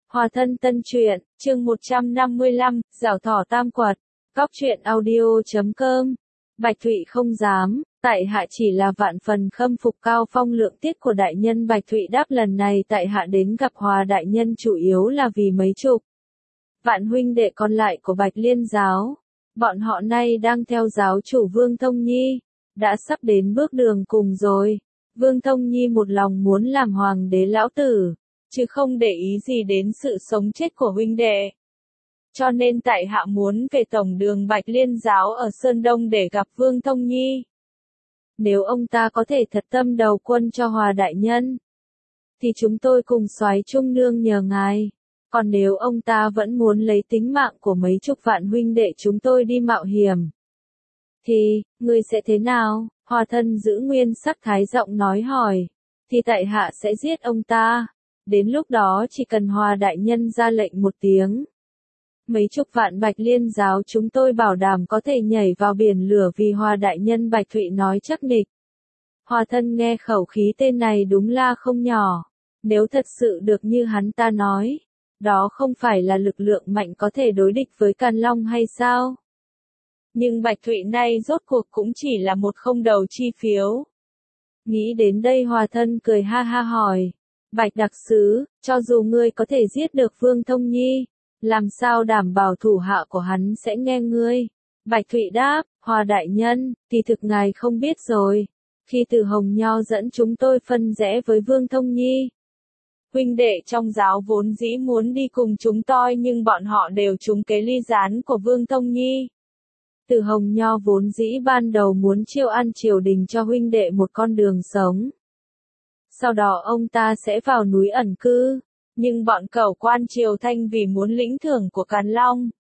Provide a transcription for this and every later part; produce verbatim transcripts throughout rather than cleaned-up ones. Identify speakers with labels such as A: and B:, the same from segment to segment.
A: Hòa thân tân truyện, chương một trăm năm mươi lăm, giảo thỏ tam quật, cóc truyện audio chấm com. Bạch Thụy không dám, tại hạ chỉ là vạn phần khâm phục cao phong lượng tiết của đại nhân. Bạch Thụy đáp, lần này tại hạ đến gặp Hòa đại nhân chủ yếu là vì mấy chục vạn huynh đệ còn lại của Bạch Liên giáo. Bọn họ nay đang theo giáo chủ Vương Thông Nhi, đã sắp đến bước đường cùng rồi. Vương Thông Nhi một lòng muốn làm hoàng đế lão tử, chứ không để ý gì đến sự sống chết của huynh đệ. Cho nên tại hạ muốn về tổng đường Bạch Liên giáo ở Sơn Đông để gặp Vương Thông Nhi. Nếu ông ta có thể thật tâm đầu quân cho Hòa đại nhân, thì chúng tôi cùng soái trung nương nhờ ngài. Còn nếu ông ta vẫn muốn lấy tính mạng của mấy chục vạn huynh đệ chúng tôi đi mạo hiểm, thì, ngươi sẽ thế nào? Hòa thân giữ nguyên sắc thái giọng nói hỏi. Thì tại hạ sẽ giết ông ta. Đến lúc đó chỉ cần Hòa đại nhân ra lệnh một tiếng, mấy chục vạn Bạch Liên giáo chúng tôi bảo đảm có thể nhảy vào biển lửa vì Hòa đại nhân. Bạch Thụy nói chắc nịch. Hòa thân nghe khẩu khí tên này đúng là không nhỏ. Nếu thật sự được như hắn ta nói, đó không phải là lực lượng mạnh có thể đối địch với Càn Long hay sao? Nhưng Bạch Thụy nay rốt cuộc cũng chỉ là một không đầu chi phiếu. Nghĩ đến đây Hòa thân cười ha ha hỏi. Bạch đặc sứ, cho dù ngươi có thể giết được Vương Thông Nhi, làm sao đảm bảo thủ hạ của hắn sẽ nghe ngươi? Bạch Thụy đáp, Hòa đại nhân, thì thực ngài không biết rồi. Khi Từ Hồng Nho dẫn chúng tôi phân rẽ với Vương Thông Nhi, huynh đệ trong giáo vốn dĩ muốn đi cùng chúng tôi nhưng bọn họ đều trúng kế ly gián của Vương Thông Nhi. Từ Hồng Nho vốn dĩ ban đầu muốn chiêu an triều đình cho huynh đệ một con đường sống. Sau đó ông ta sẽ vào núi ẩn cư, nhưng bọn cẩu quan triều Thanh vì muốn lĩnh thưởng của Càn Long,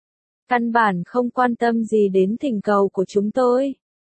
A: căn bản không quan tâm gì đến thỉnh cầu của chúng tôi.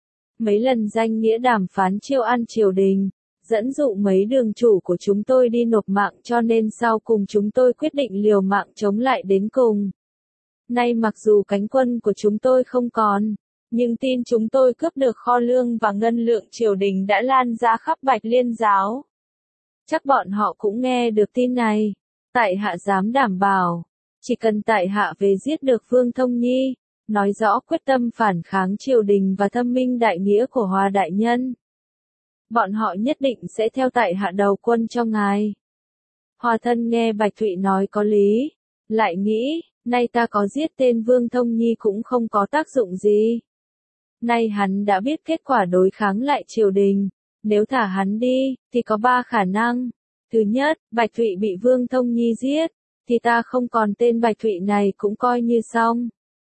A: Mấy lần danh nghĩa đàm phán chiêu an triều đình, dẫn dụ mấy đường chủ của chúng tôi đi nộp mạng, cho nên sau cùng chúng tôi quyết định liều mạng chống lại đến cùng. Nay mặc dù cánh quân của chúng tôi không còn, nhưng tin chúng tôi cướp được kho lương và ngân lượng triều đình đã lan ra khắp Bạch Liên giáo. Chắc bọn họ cũng nghe được tin này. Tại hạ dám đảm bảo, chỉ cần tại hạ về giết được Vương Thông Nhi, nói rõ quyết tâm phản kháng triều đình và thâm minh đại nghĩa của Hòa đại nhân, bọn họ nhất định sẽ theo tại hạ đầu quân cho ngài. Hòa thân nghe Bạch Thụy nói có lý, lại nghĩ, nay ta có giết tên Vương Thông Nhi cũng không có tác dụng gì. Nay hắn đã biết kết quả đối kháng lại triều đình, nếu thả hắn đi, thì có ba khả năng. Thứ nhất, Bạch Thụy bị Vương Thông Nhi giết, thì ta không còn tên Bạch Thụy này cũng coi như xong,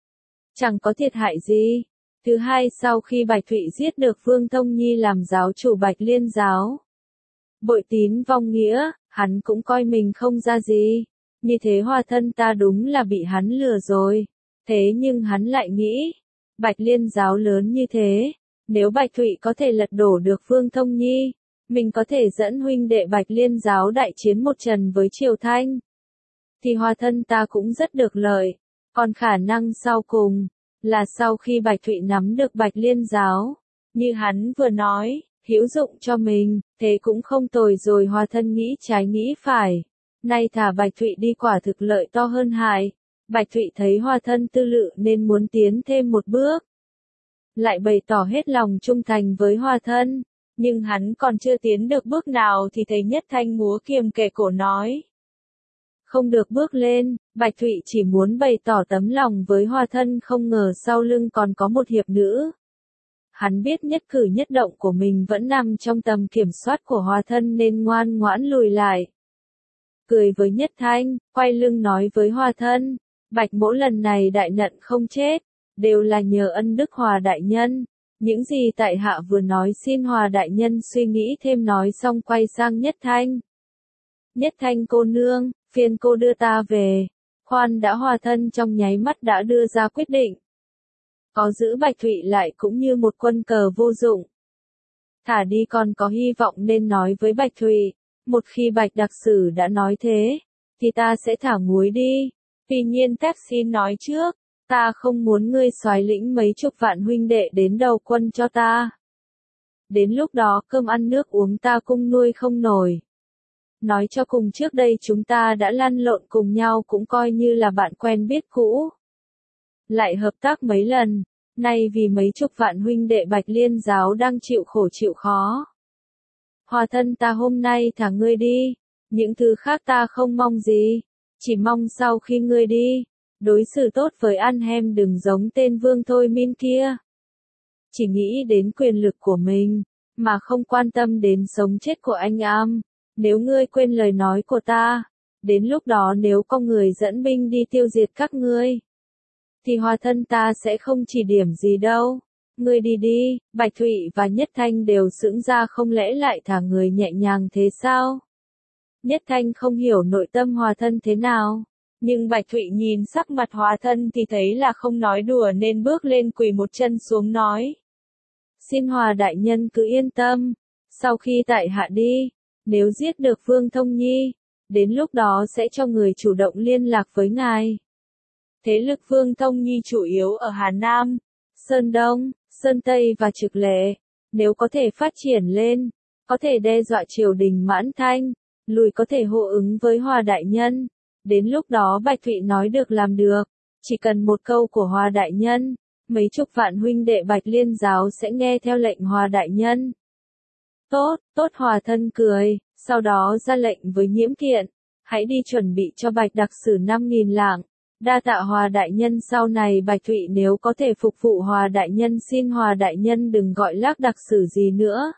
A: chẳng có thiệt hại gì. Thứ hai, sau khi Bạch Thụy giết được Vương Thông Nhi làm giáo chủ Bạch Liên giáo, bội tín vong nghĩa, hắn cũng coi mình không ra gì. Như thế Hòa thân ta đúng là bị hắn lừa rồi. Thế nhưng hắn lại nghĩ, Bạch Liên giáo lớn như thế, nếu Bạch Thụy có thể lật đổ được Vương Thông Nhi, mình có thể dẫn huynh đệ Bạch Liên giáo đại chiến một trận với Triều Thanh, thì Hòa thân ta cũng rất được lợi. Còn khả năng sau cùng, là sau khi Bạch Thụy nắm được Bạch Liên giáo, như hắn vừa nói, hữu dụng cho mình, thế cũng không tồi rồi. Hòa thân nghĩ trái nghĩ phải, nay thả Bạch Thụy đi quả thực lợi to hơn hại. Bạch Thụy thấy Hòa thân tư lự nên muốn tiến thêm một bước, lại bày tỏ hết lòng trung thành với Hòa thân, nhưng hắn còn chưa tiến được bước nào thì thấy Nhất Thanh múa kiềm kề cổ nói. Không được bước lên. Bạch Thụy chỉ muốn bày tỏ tấm lòng với Hòa thân, không ngờ sau lưng còn có một hiệp nữ. Hắn biết nhất cử nhất động của mình vẫn nằm trong tầm kiểm soát của Hòa thân nên ngoan ngoãn lùi lại. Cười với Nhất Thanh, quay lưng nói với Hòa thân, Bạch mỗ lần này đại nận không chết, đều là nhờ ân đức Hòa đại nhân. Những gì tại hạ vừa nói xin Hòa đại nhân suy nghĩ thêm. Nói xong quay sang Nhất Thanh. Nhất Thanh cô nương, phiền cô đưa ta về. Khoan đã. Hòa thân trong nháy mắt đã đưa ra quyết định. Có giữ Bạch Thụy lại cũng như một quân cờ vô dụng. Thả đi còn có hy vọng nên nói với Bạch Thụy, một khi Bạch đặc sử đã nói thế, thì ta sẽ thả muối đi. Tuy nhiên phép xin nói trước, ta không muốn ngươi soái lĩnh mấy chục vạn huynh đệ đến đầu quân cho ta. Đến lúc đó cơm ăn nước uống ta cung nuôi không nổi. Nói cho cùng trước đây chúng ta đã lăn lộn cùng nhau cũng coi như là bạn quen biết cũ. Lại hợp tác mấy lần, nay vì mấy chục vạn huynh đệ Bạch Liên giáo đang chịu khổ chịu khó. Hòa thân ta hôm nay thả ngươi đi, những thứ khác ta không mong gì, chỉ mong sau khi ngươi đi, đối xử tốt với An Hem đừng giống tên Vương Thôi Min kia. Chỉ nghĩ đến quyền lực của mình, mà không quan tâm đến sống chết của anh Am. Nếu ngươi quên lời nói của ta, đến lúc đó nếu có người dẫn binh đi tiêu diệt các ngươi, thì hòa thân ta sẽ không chỉ điểm gì đâu. Ngươi đi đi, Bạch Thụy và Nhất Thanh đều sững ra không lẽ lại thả người nhẹ nhàng thế sao? Nhất Thanh không hiểu nội tâm hòa thân thế nào. Nhưng Bạch Thụy nhìn sắc mặt hòa thân thì thấy là không nói đùa nên bước lên quỳ một chân xuống nói. Xin hòa đại nhân cứ yên tâm, sau khi tại hạ đi, nếu giết được Vương Thông Nhi, đến lúc đó sẽ cho người chủ động liên lạc với ngài. Thế lực Vương Thông Nhi chủ yếu ở Hà Nam, Sơn Đông, Sơn Tây và Trực Lệ, nếu có thể phát triển lên, có thể đe dọa triều đình Mãn Thanh, lùi có thể hô ứng với Hòa đại nhân. Đến lúc đó Bạch Thụy nói được làm được, chỉ cần một câu của Hòa đại nhân, mấy chục vạn huynh đệ Bạch Liên giáo sẽ nghe theo lệnh Hòa đại nhân. Tốt, tốt hòa thân cười, sau đó ra lệnh với Nhiễm Thiện, hãy đi chuẩn bị cho Bạch đặc sử năm nghìn lạng. Đa tạ Hòa đại nhân sau này Bạch Thụy nếu có thể phục vụ Hòa đại nhân xin Hòa đại nhân đừng gọi Lác đặc sử gì nữa.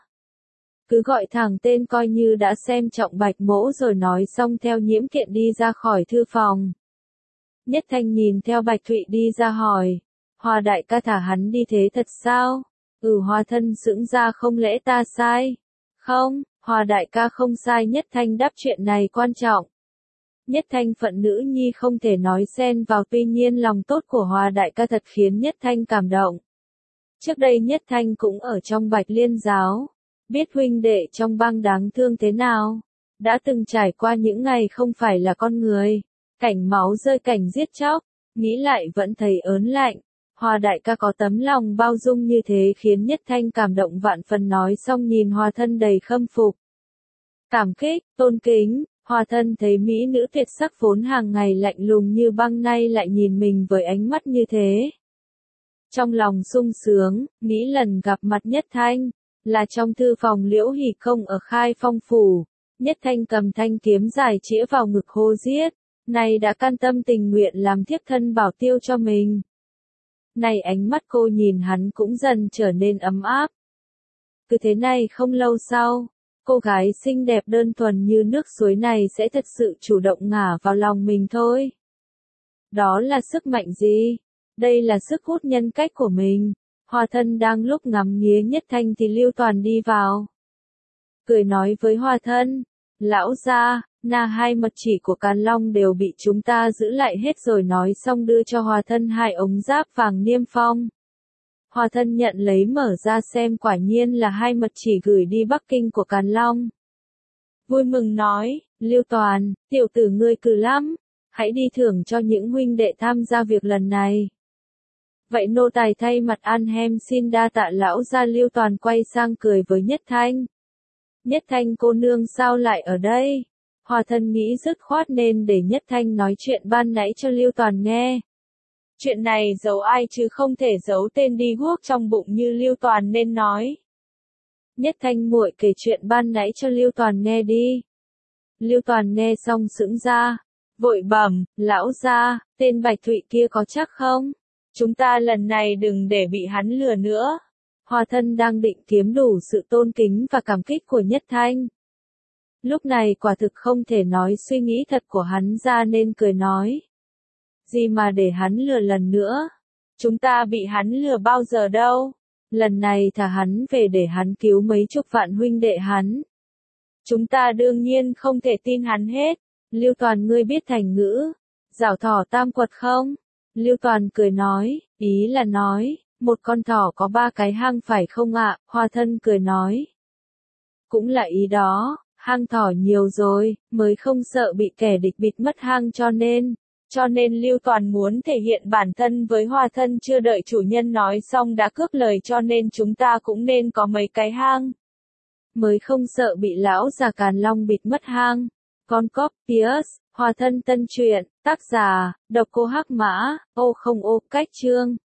A: Cứ gọi thẳng tên coi như đã xem trọng Bạch mỗ rồi nói xong theo Nhiễm Thiện đi ra khỏi thư phòng. Nhất Thanh nhìn theo Bạch Thụy đi ra hỏi, Hòa đại ca thả hắn đi thế thật sao? Ừ hòa thân sững ra không lẽ ta sai? Không, Hòa đại ca không sai Nhất Thanh đáp chuyện này quan trọng. Nhất Thanh phận nữ nhi không thể nói xen vào tuy nhiên lòng tốt của Hòa đại ca thật khiến Nhất Thanh cảm động. Trước đây Nhất Thanh cũng ở trong Bạch Liên giáo, biết huynh đệ trong bang đáng thương thế nào, đã từng trải qua những ngày không phải là con người, cảnh máu rơi cảnh giết chóc, nghĩ lại vẫn thấy ớn lạnh. Hòa đại ca có tấm lòng bao dung như thế khiến Nhất Thanh cảm động vạn phần nói xong nhìn Hòa thân đầy khâm phục. Cảm kích, tôn kính, Hòa thân thấy mỹ nữ tuyệt sắc vốn hàng ngày lạnh lùng như băng nay lại nhìn mình với ánh mắt như thế. Trong lòng sung sướng, nghĩ lần gặp mặt Nhất Thanh, là trong thư phòng Liễu Hỷ Công ở Khai Phong Phủ, Nhất Thanh cầm thanh kiếm dài chĩa vào ngực hô giết, này đã can tâm tình nguyện làm thiếp thân bảo tiêu cho mình. Này ánh mắt cô nhìn hắn cũng dần trở nên ấm áp. Cứ thế này không lâu sau, cô gái xinh đẹp đơn thuần như nước suối này sẽ thật sự chủ động ngả vào lòng mình thôi. Đó là sức mạnh gì? Đây là sức hút nhân cách của mình. Hòa thân đang lúc ngắm nghía Nhất Thanh thì Lưu Toàn đi vào. Cười nói với Hòa thân, lão gia, na hai mật chỉ của Càn Long đều bị chúng ta giữ lại hết rồi nói xong đưa cho Hòa thân hai ống giáp vàng niêm phong. Hòa thân nhận lấy mở ra xem quả nhiên là hai mật chỉ gửi đi Bắc Kinh của Càn Long. Vui mừng nói, Lưu Toàn, tiểu tử ngươi cừ lắm, hãy đi thưởng cho những huynh đệ tham gia việc lần này. Vậy nô tài thay mặt An Hem xin đa tạ lão gia. Lưu Toàn quay sang cười với Nhất Thanh. Nhất Thanh cô nương sao lại ở đây? Hòa thân nghĩ dứt khoát nên để Nhất Thanh nói chuyện ban nãy cho Lưu Toàn nghe. Chuyện này giấu ai chứ không thể giấu tên đi guốc trong bụng như Lưu Toàn nên nói. Nhất Thanh muội kể chuyện ban nãy cho Lưu Toàn nghe đi. Lưu Toàn nghe xong sững ra, vội bẩm, lão gia, tên Bạch Thụy kia có chắc không? Chúng ta lần này đừng để bị hắn lừa nữa. Hòa thân đang định kiếm đủ sự tôn kính và cảm kích của Nhất Thanh. Lúc này quả thực không thể nói suy nghĩ thật của hắn ra nên cười nói. Gì mà để hắn lừa lần nữa? Chúng ta bị hắn lừa bao giờ đâu? Lần này thả hắn về để hắn cứu mấy chục vạn huynh đệ hắn. Chúng ta đương nhiên không thể tin hắn hết. Lưu Toàn ngươi biết thành ngữ, giảo thỏ tam quật không? Lưu Toàn cười nói, ý là nói, một con thỏ có ba cái hang phải không ạ? Hòa thân cười nói. Cũng là ý đó, hang thỏ nhiều rồi, mới không sợ bị kẻ địch bịt mất hang cho nên. Cho nên Lưu Toàn muốn thể hiện bản thân với Hòa thân chưa đợi chủ nhân nói xong đã cướp lời cho nên chúng ta cũng nên có mấy cái hang. mới không sợ bị lão già Càn Long bịt mất hang. Con cóc Pierce, Hòa thân tân truyện, tác giả, độc cô Hắc Mã, ô không ô, cách chương.